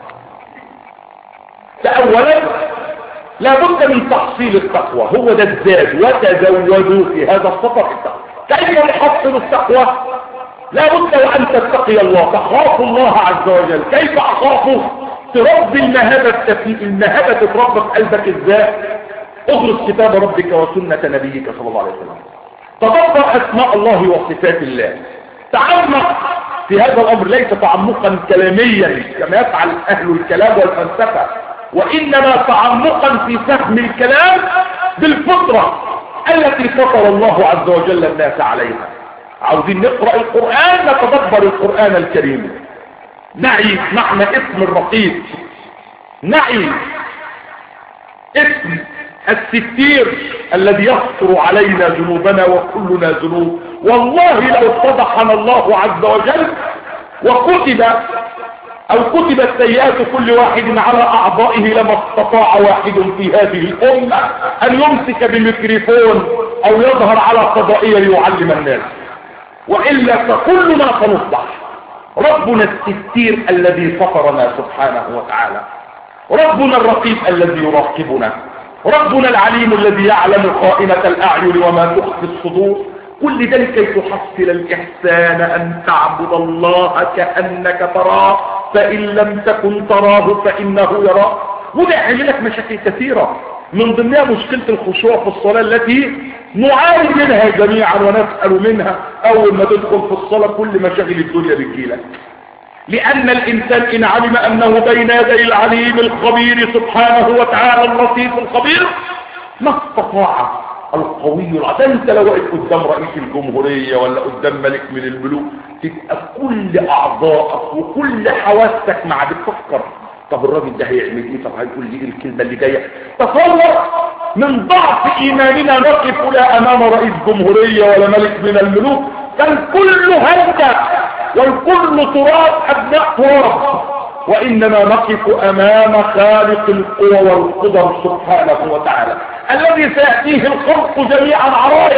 فأولا لابد من تحصيل التقوى، هو ده الزاد. وتزودوا في هذا السفر التقوى. كيف نحصل التقوى؟ لابد وأن تتقي الله، تخاف الله عز وجل. كيف أخافه؟ تربي المهابة تتربى في قلبك ازاي؟ اغرس كتاب ربك وسنة نبيك صلى الله عليه وسلم، تدبر أسماء الله وصفات الله، تعمق في هذا الأمر، ليس تعمقا كلاميا كما يفعل أهل الكلام والفلسفة، وإنما تعمقا في فهم الكلام بالفطرة التي فطر الله عز وجل الناس عليها. عاوزين نقرأ القرآن، نتدبر القرآن الكريم، نعي معنى اسم الرقيب، نعي اسم الستير الذي يستر علينا ذنوبنا، وكلنا ذنوب. والله لو اتضحنا الله عز وجل كتبت سيئات كل واحد على أعضائه لما استطاع واحد في هذه الأمة أن يمسك بميكروفون أو يظهر على قضائية ليعلم الناس، وإلا فكلنا سنصبح. ربنا الستير الذي فطرنا سبحانه وتعالى، ربنا الرقيب الذي يراقبنا، ربنا العليم الذي يعلم خائنة الأعين وما تخفي الصدور. كل ذلك كي تحصل الإحسان أن تعبد الله كأنك تراه، فإن لم تكن تراه فإنه يراك. وده يحل لك مشاكل كثيرة، من ضمنها مشكلة الخشوع في الصلاة التي نعاني منها جميعا ونسأل منها. أول ما تدخل في الصلاة كل مشاغل الدنيا بتجيلك، لأن الإنسان إن علم أنه بين يدي العليم الخبير سبحانه وتعالى اللطيف الخبير ما استطاع القوي العظيم. انت لو وقف قدام رئيس الجمهورية ولا قدام ملك من الملوك تبقى كل أعضائك وكل حواسك مع بتفكر طب الراجل ده هيعمل ايه، طب هيقول لي ايه الكلمة اللي جاية. تصور من ضعف إيماننا نقف لا أمام رئيس جمهورية ولا ملك من الملوك، فالكل هدى والكل تراب أبناء تراب، وإنما نقف أمام خالق القوى والقدر سبحانه وتعالى الذي سيأتيه الخلق جميعا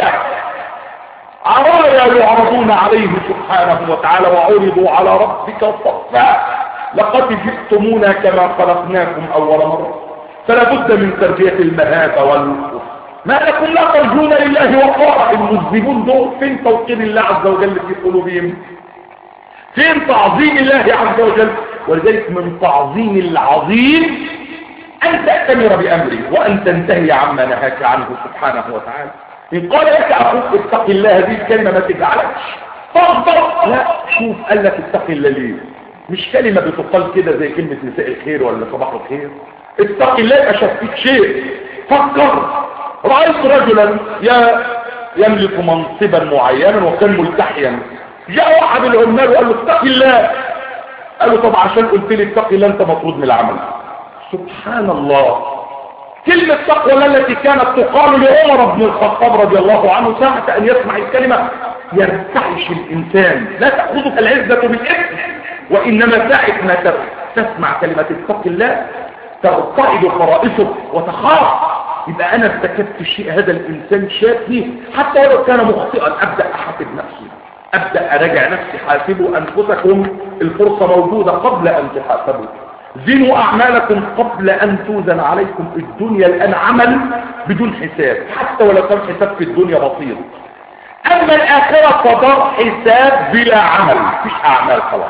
عرايا يعرضون عليه سبحانه وتعالى وعرضوا على ربك صفا لقد جئتمونا كما خلقناكم أول مرة. فلا بد من تربية المهابة ما لكم لا ترجون لله وقارا. المذنبون دول فين توقير الله عز وجل في قلوبهم؟ فين تعظيم الله عز وجل؟ ولذلك من تعظيم العظيم أن تأتمر بأمره وأن تنتهي عما نهاك عنه سبحانه وتعالى. إن قال لك أخوك اتق الله، هذه الكلمة ما تجعلكش تغضب، لا، شوف قال لك اتق الله ليه؟ مش كلمة بتقال كده زي كلمة مساء الخير ولا صباح الخير. اتق الله أشفيك شيء. فكر، رأيت رجلا يملك منصبا معينا وكان ملتحيا، جاء واحد العمال وقال له اتق الله، قالوا طب عشان قلت لي اتقي الله انت مطرود من العمل. سبحان الله، كلمة تقوى التي كانت تقال لعمر بن الخطاب رضي الله عنه ساعة أن يسمع الكلمة يرتعش الإنسان، لا تأخذك العزة بالإثم، وإنما ساعة ما تسمع كلمة اتق الله ترتعد فرائصك وتخاف. يبقى أنا ارتكبت الشيء هذا الإنسان شاك فيه، حتى لو كان مخطئا أبدأ أحاسب نفسي، أبدأ أراجع نفسي. حاسبوا أنفسكم، الفرصة موجودة قبل أن تحاسبوا. زنوا أعمالكم قبل أن توزن عليكم. الدنيا الآن عمل بدون حساب، حتى ولو كان حساب في الدنيا بسيط. أما الآخرة فدار حساب بلا عمل، مفيش أعمال خلاص.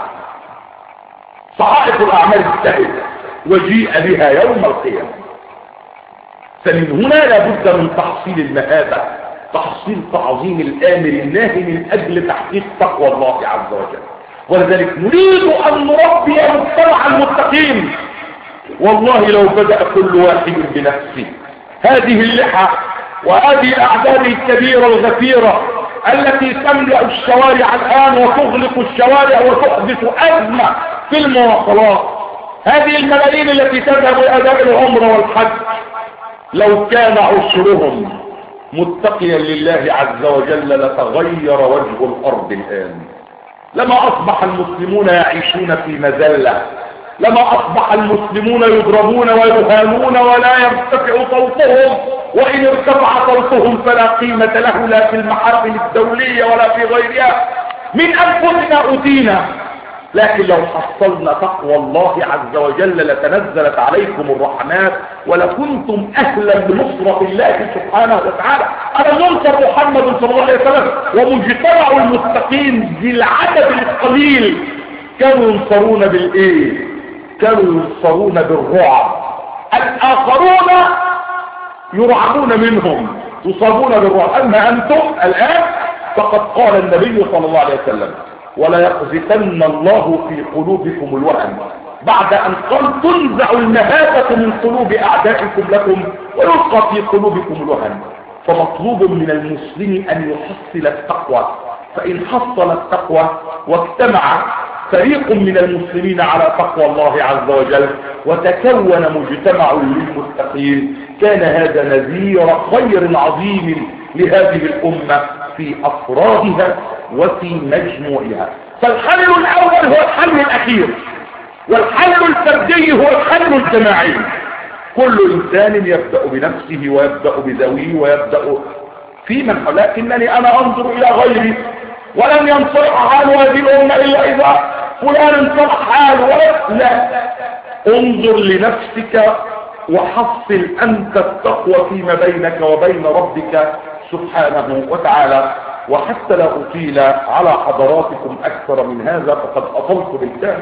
صحائف الأعمال انتهت وجيء بها يوم القيامة. فمن هنا لابد من تحصيل المهابة، تحصيل تعظيم الآمر الناهي من أجل تحقيق تقوى الله عز وجل. ولذلك نريد أن نربي مجتمع المتقين. والله لو بدأ كل واحد بنفسه، هذه اللحى وهذه الأعداد الكبيرة الغفيرة التي تملأ الشوارع الآن وتغلق الشوارع وتحدث أزمة في المواصلات، هذه الملايين التي تذهب لأداء العمرة والحج، لو كان عشرهم متقيا لله عز وجل لتغير وجه الأرض الآن. لما أصبح المسلمون يعيشون في مذلة، لما أصبح المسلمون يضربون ويهانون ولا يرتفع صوتهم، وإن ارتفع صوتهم فلا قيمة له لا في المحافل الدولية ولا في غيرها. من أنفسنا أوتينا، لكن لو حصلنا تقوى الله عز وجل لتنزلت عليكم الرحمات ولكنتم أهلا بنصرة الله سبحانه وتعالى. أنا ننصر محمد صلى الله عليه وسلم ومجتمع المتقين بالعدد القليل كانوا ينصرون بالإيه؟ كانوا ينصرون بالرعب. الآخرون يرعبون منهم، يصابون بالرعب. أما أنتم الآن فقد قال النبي صلى الله عليه وسلم ولا يقذفن الله في قلوبكم الوهن، بعد أن قال تنزع المهابة من قلوب أعدائكم لكم ويلقى في قلوبكم الوهن. فمطلوب من المسلم أن يحصل التقوى، فإن حصل التقوى واجتمع فريق من المسلمين على تقوى الله عز وجل وتكون مجتمع للمتقين كان هذا نذير خير عظيم لهذه الأمة في أفرادها وفي مجموعها. فالحل الأول هو الحل الأخير، والحل الفردي هو الحل الجماعي. كل إنسان يبدأ بنفسه ويبدأ بذويه ويبدأ في من حوله. لكنني أنا أنظر إلى غيري ولن ينصلح حال هذه الأمة إلا إذا فلان انصلح حاله. لا، انظر لنفسك وحصل أنت التقوى فيما بينك وبين ربك سبحانه وتعالى. وحتى لا أطيل على حضراتكم أكثر من هذا فقد أطلت بالكامل،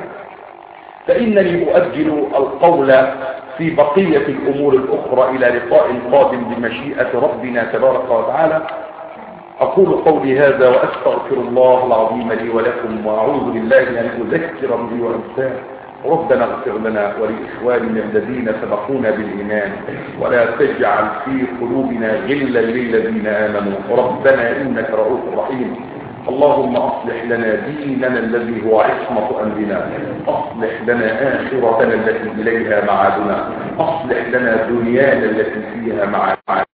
فإنني أؤجل القول في بقية الأمور الأخرى إلى لقاء قادم بمشيئة ربنا تبارك وتعالى. أقول قولي هذا وأستغفر الله العظيم لي ولكم، وأعوذ بالله أن أذكر به وأنساه. ربنا اغفر لنا ولإخواننا الذين سبقونا بالإيمان ولا تجعل في قلوبنا غلا للذين آمنوا ربنا إنك رؤوف رحيم. اللهم أصلح لنا ديننا الذي هو عصمة أمرنا، أصلح لنا آخرتنا التي إليها معادنا، أصلح لنا دنيانا التي فيها معادنا.